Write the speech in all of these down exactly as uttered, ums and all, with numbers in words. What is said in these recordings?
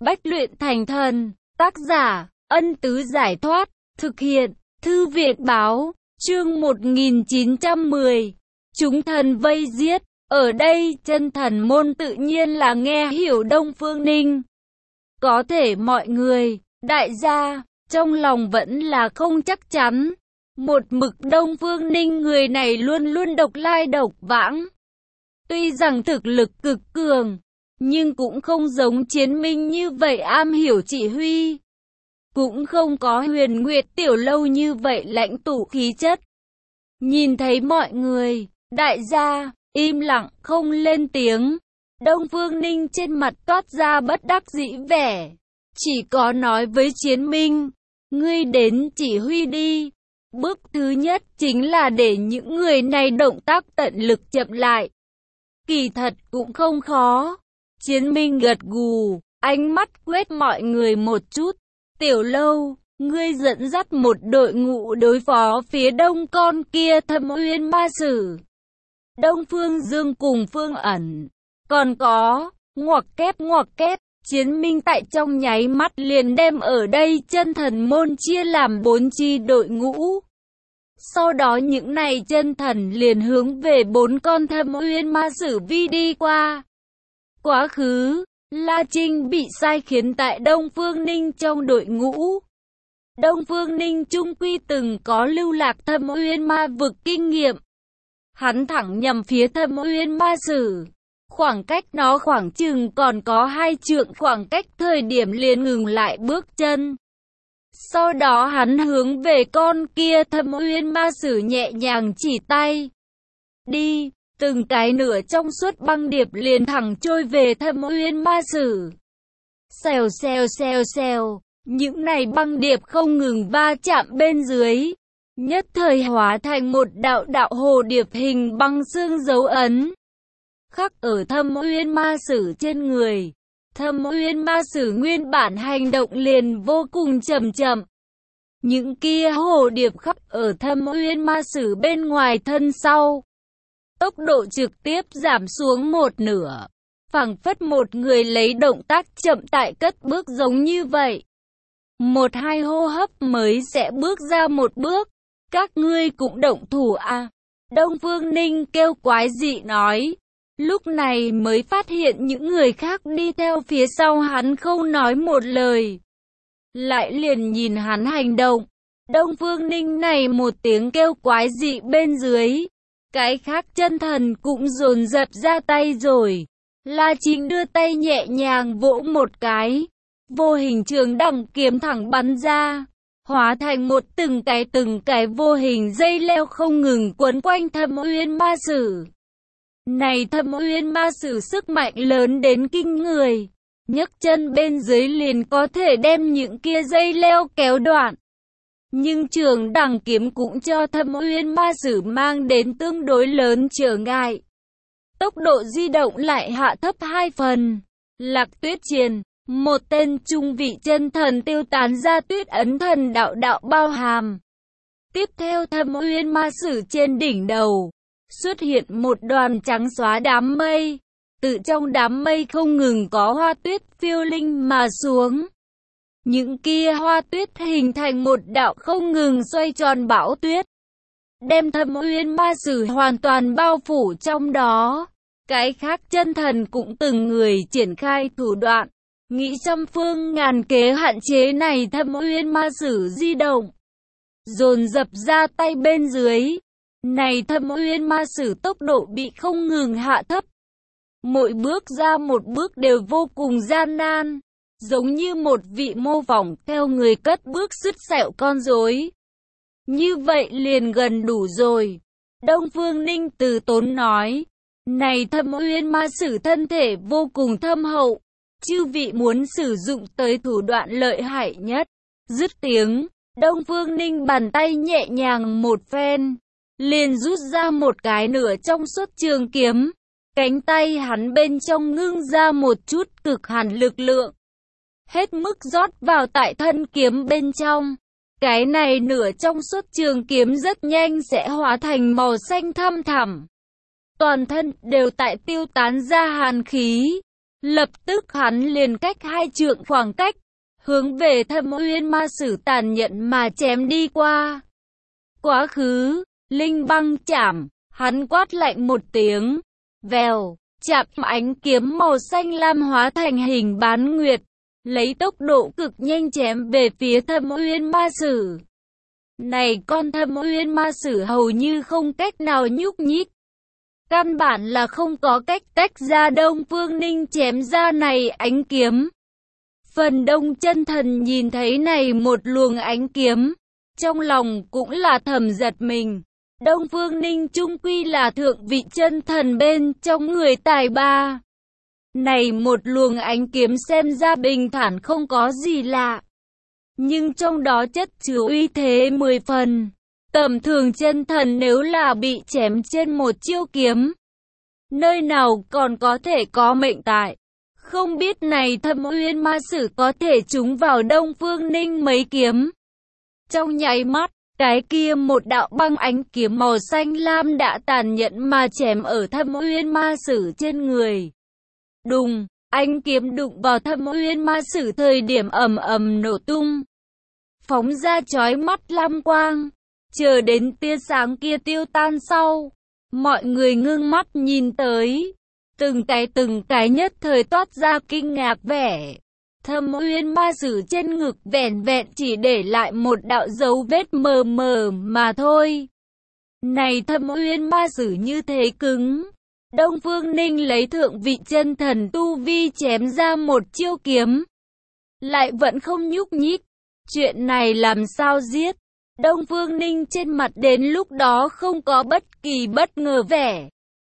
Bách luyện thành thần, tác giả, Ân Tứ Giải Thoát, thực hiện, Thư Viện Báo, chương một nghìn chín trăm mười. Chúng thần vây giết, ở đây chân thần môn tự nhiên là nghe hiểu Đông Phương Ninh. Có thể mọi người, đại gia, trong lòng vẫn là không chắc chắn. Một mực Đông Phương Ninh người này luôn luôn độc lai độc vãng. Tuy rằng thực lực cực cường, nhưng cũng không giống Chiến Minh như vậy am hiểu chỉ huy. Cũng không có Huyền Nguyệt Tiểu Lâu như vậy lãnh tụ khí chất. Nhìn thấy mọi người, đại gia, im lặng không lên tiếng. Đông Phương Ninh trên mặt toát ra bất đắc dĩ vẻ. Chỉ có nói với Chiến Minh, ngươi đến chỉ huy đi. Bước thứ nhất chính là để những người này động tác tận lực chậm lại. Kỳ thật cũng không khó. Chiến Minh gật gù, ánh mắt quét mọi người một chút. Tiểu Lâu, ngươi dẫn dắt một đội ngũ đối phó phía đông con kia Thâm Uyên Ma Sử. Đông Phương Dương cùng Phương Ẩn. Còn có, ngoặc kép ngoặc kép, Chiến Minh tại trong nháy mắt liền đem ở đây chân thần môn chia làm bốn chi đội ngũ. Sau đó những này chân thần liền hướng về bốn con Thâm Uyên Ma Sử vi đi qua. Quá khứ, La Trinh bị sai khiến tại Đông Phương Ninh trong đội ngũ. Đông Phương Ninh trung quy từng có lưu lạc Thâm Uyên Ma vực kinh nghiệm. Hắn thẳng nhằm phía Thâm Uyên Ma Sử. Khoảng cách nó khoảng chừng còn có hai trượng khoảng cách thời điểm liền ngừng lại bước chân. Sau đó hắn hướng về con kia Thâm Uyên Ma Sử nhẹ nhàng chỉ tay. Đi, từng cái nửa trong suốt băng điệp liền thẳng trôi về Thâm Uyên Ma Sử. Xèo xèo xèo xèo, những này băng điệp không ngừng va chạm bên dưới. Nhất thời hóa thành một đạo đạo hồ điệp hình băng xương dấu ấn. Khắc ở Thâm Uyên Ma Sử trên người. Thâm Uyên Ma Sử nguyên bản hành động liền vô cùng chậm chậm. Những kia hồ điệp khắc ở Thâm Uyên Ma Sử bên ngoài thân sau. Tốc độ trực tiếp giảm xuống một nửa. Phảng phất một người lấy động tác chậm tại cất bước giống như vậy. Một hai hô hấp mới sẽ bước ra một bước. Các ngươi cũng động thủ à? Đông Phương Ninh kêu quái dị nói. Lúc này mới phát hiện những người khác đi theo phía sau hắn không nói một lời. Lại liền nhìn hắn hành động. Đông Phương Ninh này một tiếng kêu quái dị bên dưới. Cái khác chân thần cũng dồn dập ra tay rồi. La Chính đưa tay nhẹ nhàng vỗ một cái. Vô hình trường đằng kiếm thẳng bắn ra. Hóa thành một từng cái từng cái vô hình dây leo không ngừng quấn quanh Thâm Uyên Ma Sử. Này Thâm Uyên Ma Sử sức mạnh lớn đến kinh người. Nhấc chân bên dưới liền có thể đem những kia dây leo kéo đoạn. Nhưng trường đằng kiếm cũng cho Thâm Uyên Ma Sử mang đến tương đối lớn trở ngại. Tốc độ di động lại hạ thấp hai phần. Lạc Tuyết Triền, một tên trung vị chân thần tiêu tán ra tuyết ấn thần đạo đạo bao hàm. Tiếp theo Thâm Uyên Ma Sử trên đỉnh đầu xuất hiện một đoàn trắng xóa đám mây. Từ trong đám mây không ngừng có hoa tuyết phiêu linh mà xuống. Những kia hoa tuyết hình thành một đạo không ngừng xoay tròn bão tuyết. Đem Thâm Uyên Ma Sử hoàn toàn bao phủ trong đó. Cái khác chân thần cũng từng người triển khai thủ đoạn. Nghĩ trăm phương ngàn kế hạn chế này Thâm Uyên Ma Sử di động. Dồn dập ra tay bên dưới. Này Thâm Uyên Ma Sử tốc độ bị không ngừng hạ thấp. Mỗi bước ra một bước đều vô cùng gian nan. Giống như một vị mô phỏng theo người cất bước sứt sẹo con rối. Như vậy liền gần đủ rồi. Đông Phương Ninh từ tốn nói. Này Thâm Uyên Ma Sử thân thể vô cùng thâm hậu. Chư vị muốn sử dụng tới thủ đoạn lợi hại nhất. Dứt tiếng, Đông Phương Ninh bàn tay nhẹ nhàng một phen. Liền rút ra một cái nửa trong suốt trường kiếm. Cánh tay hắn bên trong ngưng ra một chút cực hàn lực lượng. Hết mức rót vào tại thân kiếm bên trong. Cái này nửa trong suốt trường kiếm rất nhanh sẽ hóa thành màu xanh thăm thẳm. Toàn thân đều tại tiêu tán ra hàn khí. Lập tức hắn liền cách hai trượng khoảng cách, hướng về Thâm Uyên Ma Sử tàn nhẫn mà chém đi qua. Quá khứ, linh băng chảm, hắn quát lạnh một tiếng, vèo, chạm ánh kiếm màu xanh lam hóa thành hình bán nguyệt, lấy tốc độ cực nhanh chém về phía Thâm Uyên Ma Sử. Này con Thâm Uyên Ma Sử hầu như không cách nào nhúc nhích. Căn bản là không có cách tách ra Đông Phương Ninh chém ra này ánh kiếm. Phần Đông chân thần nhìn thấy này một luồng ánh kiếm, trong lòng cũng là thầm giật mình. Đông Phương Ninh chung quy là thượng vị chân thần bên trong người tài ba. Này một luồng ánh kiếm xem ra bình thản không có gì lạ, nhưng trong đó chất chứa uy thế mười phần. Tầm thường chân thần nếu là bị chém trên một chiêu kiếm, nơi nào còn có thể có mệnh tại. Không biết này Thâm Uyên Ma Sử có thể trúng vào Đông Phương Ninh mấy kiếm. Trong nháy mắt, cái kia một đạo băng ánh kiếm màu xanh lam đã tàn nhẫn mà chém ở Thâm Uyên Ma Sử trên người. Đùng, ánh kiếm đụng vào Thâm Uyên Ma Sử thời điểm ầm ầm nổ tung, phóng ra chói mắt lam quang. Chờ đến tia sáng kia tiêu tan sau, mọi người ngưng mắt nhìn tới, từng cái từng cái nhất thời toát ra kinh ngạc vẻ. Thâm Uyên Ma Sử trên ngực vẻn vẹn chỉ để lại một đạo dấu vết mờ mờ mà thôi. Này Thâm Uyên Ma Sử như thế cứng. Đông Phương Ninh lấy thượng vị chân thần tu vi chém ra một chiêu kiếm, lại vẫn không nhúc nhích. Chuyện này làm sao giết? Đông Phương Ninh trên mặt đến lúc đó không có bất kỳ bất ngờ vẻ,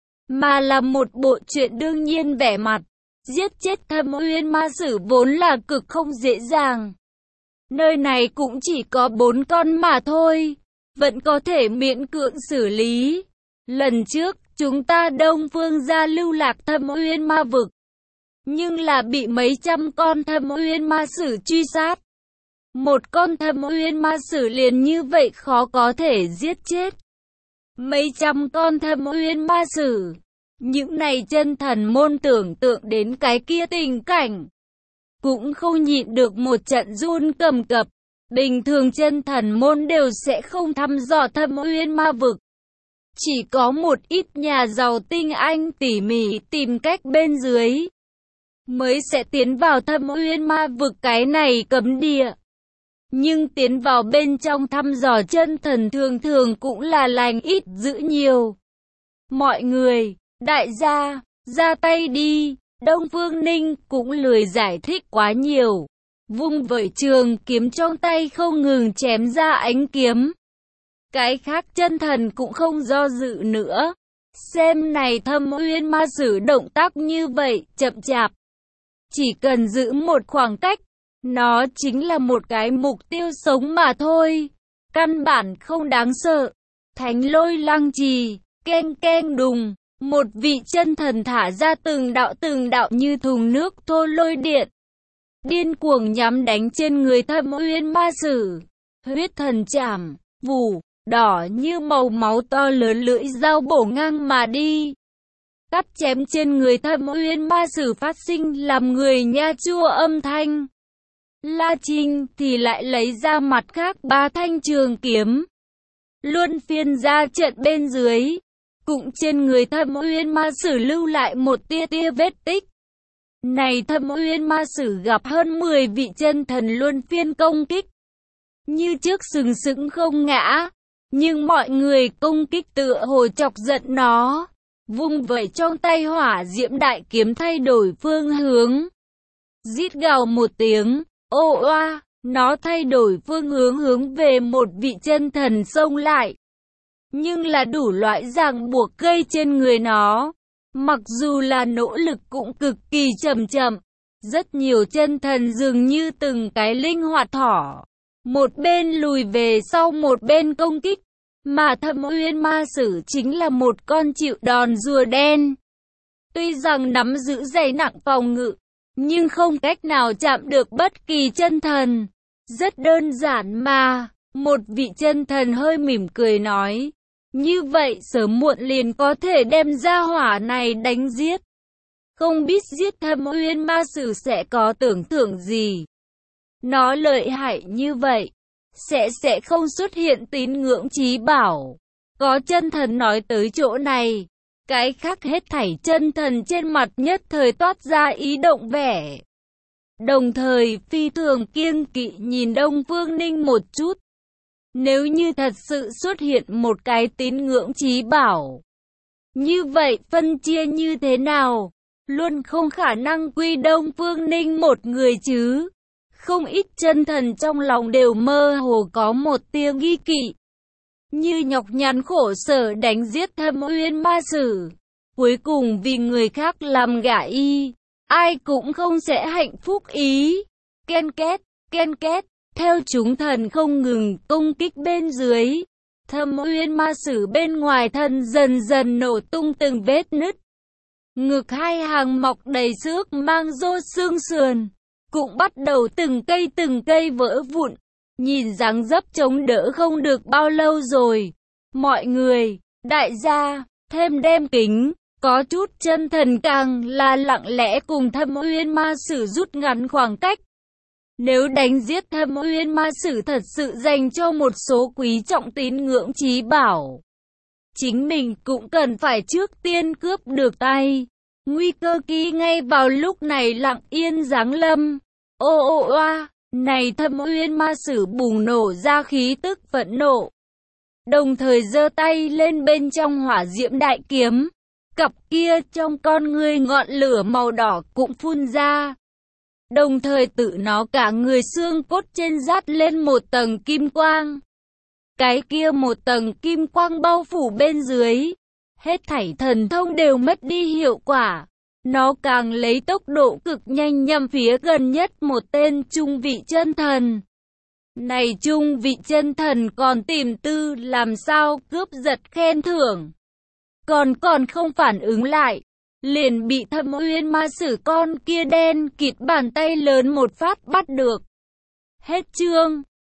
mà là một bộ chuyện đương nhiên vẻ mặt. Giết chết Thâm Uyên Ma Sử vốn là cực không dễ dàng. Nơi này cũng chỉ có bốn con mà thôi, vẫn có thể miễn cưỡng xử lý. Lần trước, chúng ta Đông Phương gia lưu lạc Thâm Uyên Ma vực, nhưng là bị mấy trăm con Thâm Uyên Ma Sử truy sát. Một con Thâm Uyên Ma Sử liền như vậy khó có thể giết chết mấy trăm con Thâm Uyên Ma Sử. Những này chân thần môn tưởng tượng đến cái kia tình cảnh, cũng không nhịn được một trận run cầm cập. Bình thường chân thần môn đều sẽ không thăm dò Thâm Uyên Ma vực. Chỉ có một ít nhà giàu tinh anh tỉ mỉ tìm cách bên dưới, mới sẽ tiến vào Thâm Uyên Ma vực cái này cấm địa. Nhưng tiến vào bên trong thăm dò chân thần thường thường cũng là lành ít dữ nhiều. Mọi người, đại gia, ra tay đi. Đông Phương Ninh cũng lười giải thích quá nhiều, vung vẩy trường kiếm trong tay không ngừng chém ra ánh kiếm. Cái khác chân thần cũng không do dự nữa. Xem này Thâm Uyên Ma Sử động tác như vậy, chậm chạp, chỉ cần giữ một khoảng cách, nó chính là một cái mục tiêu sống mà thôi, căn bản không đáng sợ. Thánh Lôi Lăng Trì, keng keng đùng, một vị chân thần thả ra từng đạo từng đạo như thùng nước thô lôi điện, điên cuồng nhắm đánh trên người Thâm Uyên Ma Sử. Huyết thần chảm, vù, đỏ như màu máu to lớn lưỡi dao bổ ngang mà đi, cắt chém trên người Thâm Uyên Ma Sử phát sinh làm người nha chua âm thanh. La Trinh thì lại lấy ra mặt khác ba thanh trường kiếm, luân phiên ra trận bên dưới, cũng trên người Thâm Uyên Ma Sử lưu lại một tia tia vết tích. Này Thâm Uyên Ma Sử gặp hơn mười vị chân thần luân phiên công kích, như trước sừng sững không ngã, nhưng mọi người công kích tựa hồ chọc giận nó, vung vẩy trong tay hỏa diễm đại kiếm thay đổi phương hướng. Rít gào một tiếng, ô oa, nó thay đổi phương hướng hướng về một vị chân thần xông lại. Nhưng là đủ loại ràng buộc gây trên người nó, mặc dù là nỗ lực cũng cực kỳ chậm chậm. Rất nhiều chân thần dường như từng cái linh hoạt thỏ, một bên lùi về sau một bên công kích, mà Thâm Uyên Ma Sử chính là một con chịu đòn rùa đen. Tuy rằng nắm giữ dày nặng phòng ngự, nhưng không cách nào chạm được bất kỳ chân thần. Rất đơn giản mà, một vị chân thần hơi mỉm cười nói, như vậy sớm muộn liền có thể đem ra hỏa này đánh giết. Không biết giết Thâm Uyên Ma Sử sẽ có tưởng thưởng gì. Nó lợi hại như vậy, sẽ sẽ không xuất hiện tín ngưỡng chí bảo. Có chân thần nói tới chỗ này, cái khác hết thảy chân thần trên mặt nhất thời toát ra ý động vẻ. Đồng thời phi thường kiêng kỵ nhìn Đông Phương Ninh một chút. Nếu như thật sự xuất hiện một cái tín ngưỡng chí bảo, như vậy phân chia như thế nào? Luôn không khả năng quy Đông Phương Ninh một người chứ. Không ít chân thần trong lòng đều mơ hồ có một tia nghi kỵ. Như nhọc nhằn khổ sở đánh giết Thâm Uyên Ma Sử, cuối cùng vì người khác làm gả y, ai cũng không sẽ hạnh phúc ý. Ken két, ken két, theo chúng thần không ngừng công kích bên dưới, Thâm Uyên Ma Sử bên ngoài thân dần dần nổ tung từng vết nứt. Ngực hai hàng mọc đầy xước mang rô xương sườn, cũng bắt đầu từng cây từng cây vỡ vụn. Nhìn dáng dấp chống đỡ không được bao lâu rồi. Mọi người, đại gia, thêm đem kính, có chút chân thần càng là lặng lẽ cùng Thâm Uyên Ma Sử rút ngắn khoảng cách. Nếu đánh giết Thâm Uyên Ma Sử thật sự dành cho một số quý trọng tín ngưỡng chí bảo, chính mình cũng cần phải trước tiên cướp được tay. Nguy cơ ký ngay vào lúc này lặng yên giáng lâm. Ô ô oa, này Thâm Uyên Ma Sử bùng nổ ra khí tức phẫn nộ, đồng thời giơ tay lên bên trong hỏa diễm đại kiếm, cặp kia trong con ngươi ngọn lửa màu đỏ cũng phun ra. Đồng thời tự nó cả người xương cốt trên dát lên một tầng kim quang. Cái kia một tầng kim quang bao phủ bên dưới, hết thảy thần thông đều mất đi hiệu quả. Nó càng lấy tốc độ cực nhanh nhằm phía gần nhất một tên trung vị chân thần. Này trung vị chân thần còn tìm tư làm sao cướp giật khen thưởng. Còn còn không phản ứng lại, liền bị Thâm Uyên Ma Sử con kia đen kịt bàn tay lớn một phát bắt được. Hết chương.